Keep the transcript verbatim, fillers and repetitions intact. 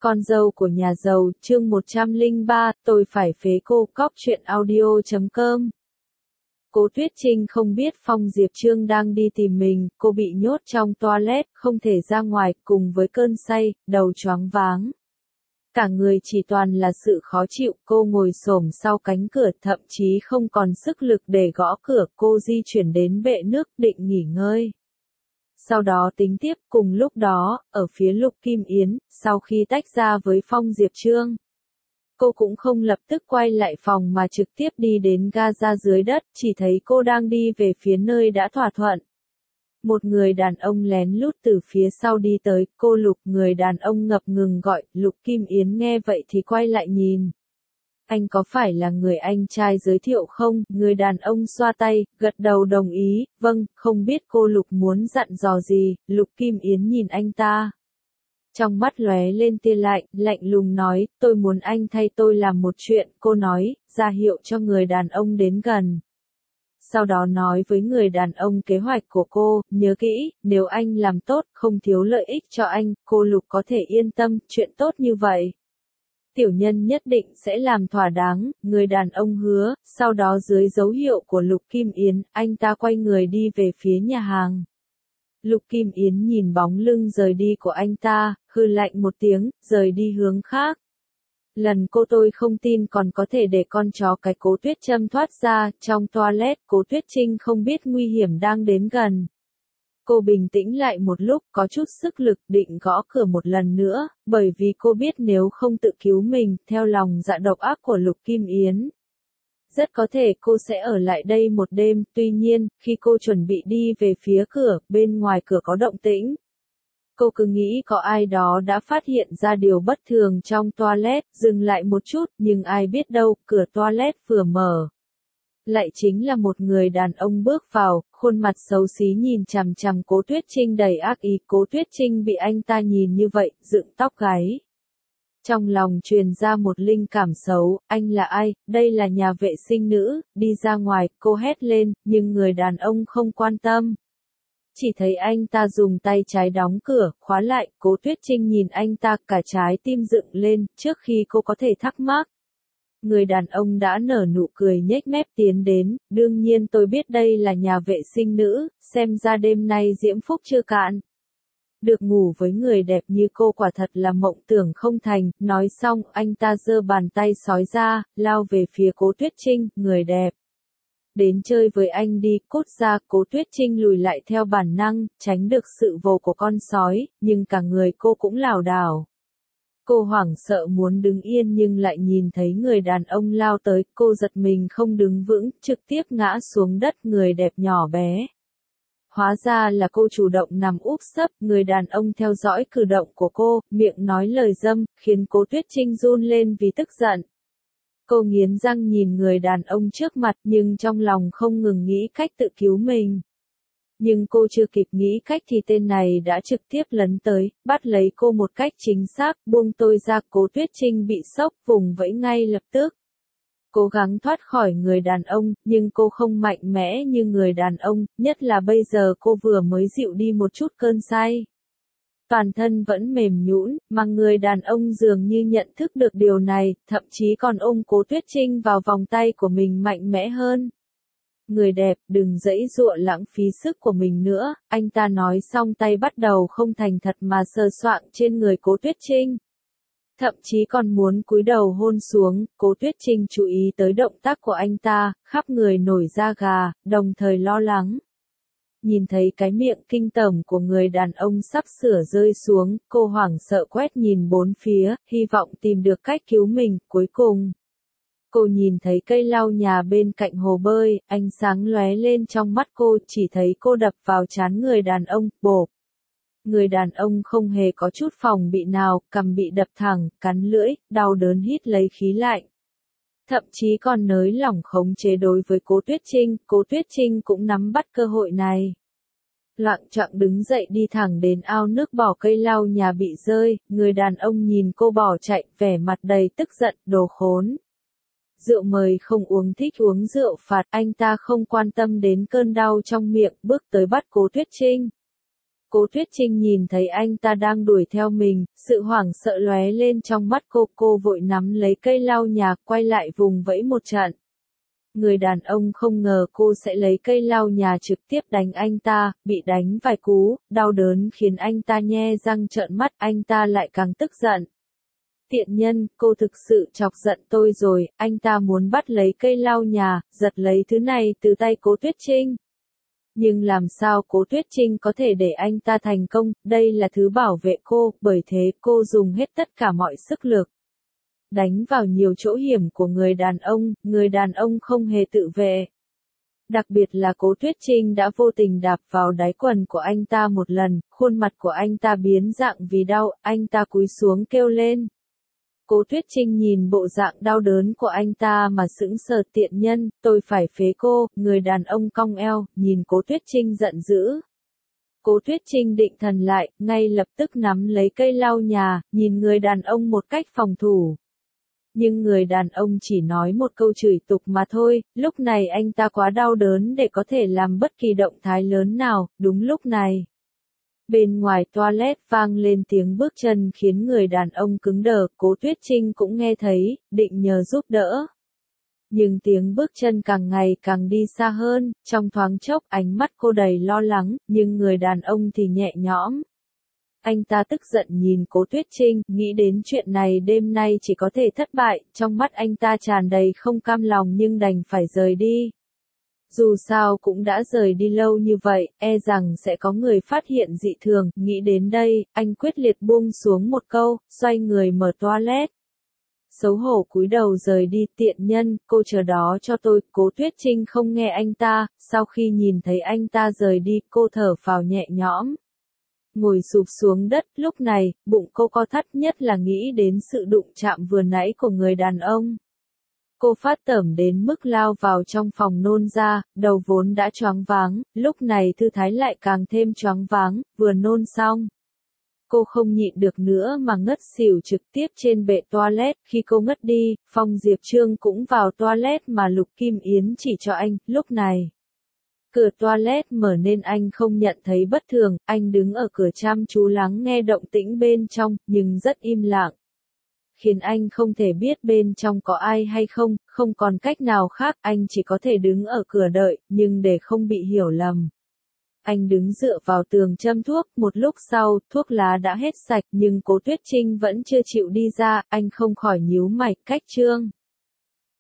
Con dâu của nhà giàu, chương một trăm lẻ ba, tôi phải phế cô. Cóc truyện audio chấm com. Cố Tuyết Trinh không biết Phong Diệp Trương đang đi tìm mình, cô bị nhốt trong toilet, không thể ra ngoài, cùng với cơn say, đầu choáng váng. Cả người chỉ toàn là sự khó chịu, cô ngồi xổm sau cánh cửa, thậm chí không còn sức lực để gõ cửa, cô di chuyển đến bệ nước, định nghỉ ngơi. Sau đó tính tiếp, cùng lúc đó, ở phía Lục Kim Yến, sau khi tách ra với Phong Diệp Trương, cô cũng không lập tức quay lại phòng mà trực tiếp đi đến ga ra dưới đất, chỉ thấy cô đang đi về phía nơi đã thỏa thuận. Một người đàn ông lén lút từ phía sau đi tới, cô Lục, người đàn ông ngập ngừng gọi. Lục Kim Yến nghe vậy thì quay lại nhìn. Anh có phải là người anh trai giới thiệu không? Người đàn ông xoa tay, gật đầu đồng ý. Vâng, không biết cô Lục muốn dặn dò gì. Lục Kim Yến nhìn anh ta. Trong mắt lóe lên tia lạnh, lạnh lùng nói, tôi muốn anh thay tôi làm một chuyện. Cô nói, ra hiệu cho người đàn ông đến gần. Sau đó nói với người đàn ông kế hoạch của cô, nhớ kỹ, nếu anh làm tốt, không thiếu lợi ích cho anh, cô Lục có thể yên tâm, chuyện tốt như vậy. Tiểu nhân nhất định sẽ làm thỏa đáng, người đàn ông hứa. Sau đó dưới dấu hiệu của Lục Kim Yến, anh ta quay người đi về phía nhà hàng. Lục Kim Yến nhìn bóng lưng rời đi của anh ta, hừ lạnh một tiếng, rời đi hướng khác. Lần cô tôi không tin còn có thể để con chó cái Cố Tuyết Trâm thoát ra. Trong toilet, Cố Tuyết Trinh không biết nguy hiểm đang đến gần. Cô bình tĩnh lại một lúc, có chút sức lực, định gõ cửa một lần nữa, bởi vì cô biết nếu không tự cứu mình, theo lòng dạ độc ác của Lục Kim Yến, rất có thể cô sẽ ở lại đây một đêm. Tuy nhiên, khi cô chuẩn bị đi về phía cửa, bên ngoài cửa có động tĩnh. Cô cứ nghĩ có ai đó đã phát hiện ra điều bất thường trong toilet, dừng lại một chút, nhưng ai biết đâu, cửa toilet vừa mở. Lại chính là một người đàn ông bước vào, khuôn mặt xấu xí nhìn chằm chằm Cố Tuyết Trinh đầy ác ý. Cố Tuyết Trinh bị anh ta nhìn như vậy, dựng tóc gáy. Trong lòng truyền ra một linh cảm xấu, anh là ai? Đây là nhà vệ sinh nữ, đi ra ngoài, cô hét lên, nhưng người đàn ông không quan tâm. Chỉ thấy anh ta dùng tay trái đóng cửa, khóa lại. Cố Tuyết Trinh nhìn anh ta, cả trái tim dựng lên, trước khi cô có thể thắc mắc. Người đàn ông đã nở nụ cười nhếch mép tiến đến, đương nhiên tôi biết đây là nhà vệ sinh nữ, xem ra đêm nay diễm phúc chưa cạn. Được ngủ với người đẹp như cô quả thật là mộng tưởng không thành. Nói xong, anh ta giơ bàn tay sói ra, lao về phía Cố Tuyết Trinh, người đẹp. Đến chơi với anh đi, cút ra. Cố Tuyết Trinh lùi lại theo bản năng, tránh được sự vồ của con sói, nhưng cả người cô cũng lảo đảo. Cô hoảng sợ muốn đứng yên nhưng lại nhìn thấy người đàn ông lao tới, cô giật mình không đứng vững, trực tiếp ngã xuống đất. Người đẹp nhỏ bé. Hóa ra là cô chủ động nằm úp sấp, người đàn ông theo dõi cử động của cô, miệng nói lời dâm, khiến Cố Tuyết Trinh run lên vì tức giận. Cô nghiến răng nhìn người đàn ông trước mặt nhưng trong lòng không ngừng nghĩ cách tự cứu mình. Nhưng cô chưa kịp nghĩ cách thì tên này đã trực tiếp lấn tới, bắt lấy cô một cách chính xác, buông tôi ra. Cố Tuyết Trinh bị sốc, vùng vẫy ngay lập tức. Cố gắng thoát khỏi người đàn ông, nhưng cô không mạnh mẽ như người đàn ông, nhất là bây giờ cô vừa mới dịu đi một chút cơn say. Toàn thân vẫn mềm nhũn, mà người đàn ông dường như nhận thức được điều này, thậm chí còn ôm Cố Tuyết Trinh vào vòng tay của mình mạnh mẽ hơn. Người đẹp, đừng giãy giụa lãng phí sức của mình nữa, anh ta nói xong tay bắt đầu không thành thật mà sờ soạng trên người Cố Tuyết Trinh. Thậm chí còn muốn cúi đầu hôn xuống. Cố Tuyết Trinh chú ý tới động tác của anh ta, khắp người nổi da gà, đồng thời lo lắng. Nhìn thấy cái miệng kinh tởm của người đàn ông sắp sửa rơi xuống, cô hoảng sợ quét nhìn bốn phía, hy vọng tìm được cách cứu mình. Cuối cùng, cô nhìn thấy cây lau nhà bên cạnh hồ bơi, ánh sáng lóe lên trong mắt cô, chỉ thấy cô đập vào trán người đàn ông, bộp. Người đàn ông không hề có chút phòng bị nào, cằm bị đập thẳng, cắn lưỡi, đau đớn hít lấy khí lạnh. Thậm chí còn nới lỏng khống chế đối với Cố Tuyết Trinh. Cố Tuyết Trinh cũng nắm bắt cơ hội này. Loạng choạng đứng dậy đi thẳng đến ao nước bỏ cây lau nhà bị rơi. Người đàn ông nhìn cô bỏ chạy, vẻ mặt đầy tức giận, đồ khốn. Rượu mời không uống, thích uống rượu phạt. Anh ta không quan tâm đến cơn đau trong miệng, bước tới bắt Cố Tuyết Trinh. Cố Tuyết Trinh nhìn thấy anh ta đang đuổi theo mình, sự hoảng sợ lóe lên trong mắt cô, cô vội nắm lấy cây lau nhà, quay lại vùng vẫy một trận. Người đàn ông không ngờ cô sẽ lấy cây lau nhà trực tiếp đánh anh ta, bị đánh vài cú, đau đớn khiến anh ta nhe răng trợn mắt, anh ta lại càng tức giận. Tiện nhân, cô thực sự chọc giận tôi rồi, anh ta muốn bắt lấy cây lau nhà, giật lấy thứ này từ tay Cố Tuyết Trinh. Nhưng làm sao Cố Tuyết Trinh có thể để anh ta thành công, đây là thứ bảo vệ cô, bởi thế cô dùng hết tất cả mọi sức lực. Đánh vào nhiều chỗ hiểm của người đàn ông, người đàn ông không hề tự vệ. Đặc biệt là Cố Tuyết Trinh đã vô tình đạp vào đáy quần của anh ta một lần, khuôn mặt của anh ta biến dạng vì đau, anh ta cúi xuống kêu lên. Cố Tuyết Trinh nhìn bộ dạng đau đớn của anh ta mà sững sờ, tiện nhân, tôi phải phế cô, người đàn ông cong eo, nhìn Cố Tuyết Trinh giận dữ. Cố Tuyết Trinh định thần lại, ngay lập tức nắm lấy cây lau nhà, nhìn người đàn ông một cách phòng thủ. Nhưng người đàn ông chỉ nói một câu chửi tục mà thôi, lúc này anh ta quá đau đớn để có thể làm bất kỳ động thái lớn nào, đúng lúc này. Bên ngoài toilet vang lên tiếng bước chân khiến người đàn ông cứng đờ, Cố Tuyết Trinh cũng nghe thấy, định nhờ giúp đỡ. Nhưng tiếng bước chân càng ngày càng đi xa hơn, trong thoáng chốc ánh mắt cô đầy lo lắng, nhưng người đàn ông thì nhẹ nhõm. Anh ta tức giận nhìn Cố Tuyết Trinh, nghĩ đến chuyện này đêm nay chỉ có thể thất bại, trong mắt anh ta tràn đầy không cam lòng nhưng đành phải rời đi. Dù sao cũng đã rời đi lâu như vậy, e rằng sẽ có người phát hiện dị thường, nghĩ đến đây, anh quyết liệt buông xuống một câu, xoay người mở toilet. Xấu hổ cúi đầu rời đi, tiện nhân, cô chờ đó cho tôi, Cố Tuyết Trinh không nghe anh ta, sau khi nhìn thấy anh ta rời đi, cô thở phào nhẹ nhõm. Ngồi sụp xuống đất, lúc này, bụng cô co thắt nhất là nghĩ đến sự đụng chạm vừa nãy của người đàn ông. Cô phát tởm đến mức lao vào trong phòng nôn ra, đầu vốn đã choáng váng, lúc này thư thái lại càng thêm choáng váng, vừa nôn xong. Cô không nhịn được nữa mà ngất xỉu trực tiếp trên bệ toilet, khi cô ngất đi, Phong Diệp Trương cũng vào toilet mà Lục Kim Yến chỉ cho anh, lúc này. Cửa toilet mở nên anh không nhận thấy bất thường, anh đứng ở cửa chăm chú lắng nghe động tĩnh bên trong, nhưng rất im lặng. Khiến anh không thể biết bên trong có ai hay không, không còn cách nào khác, anh chỉ có thể đứng ở cửa đợi, nhưng để không bị hiểu lầm. Anh đứng dựa vào tường châm thuốc, một lúc sau, thuốc lá đã hết sạch, nhưng Cố Tuyết Trinh vẫn chưa chịu đi ra, anh không khỏi nhíu mày, cách Trương.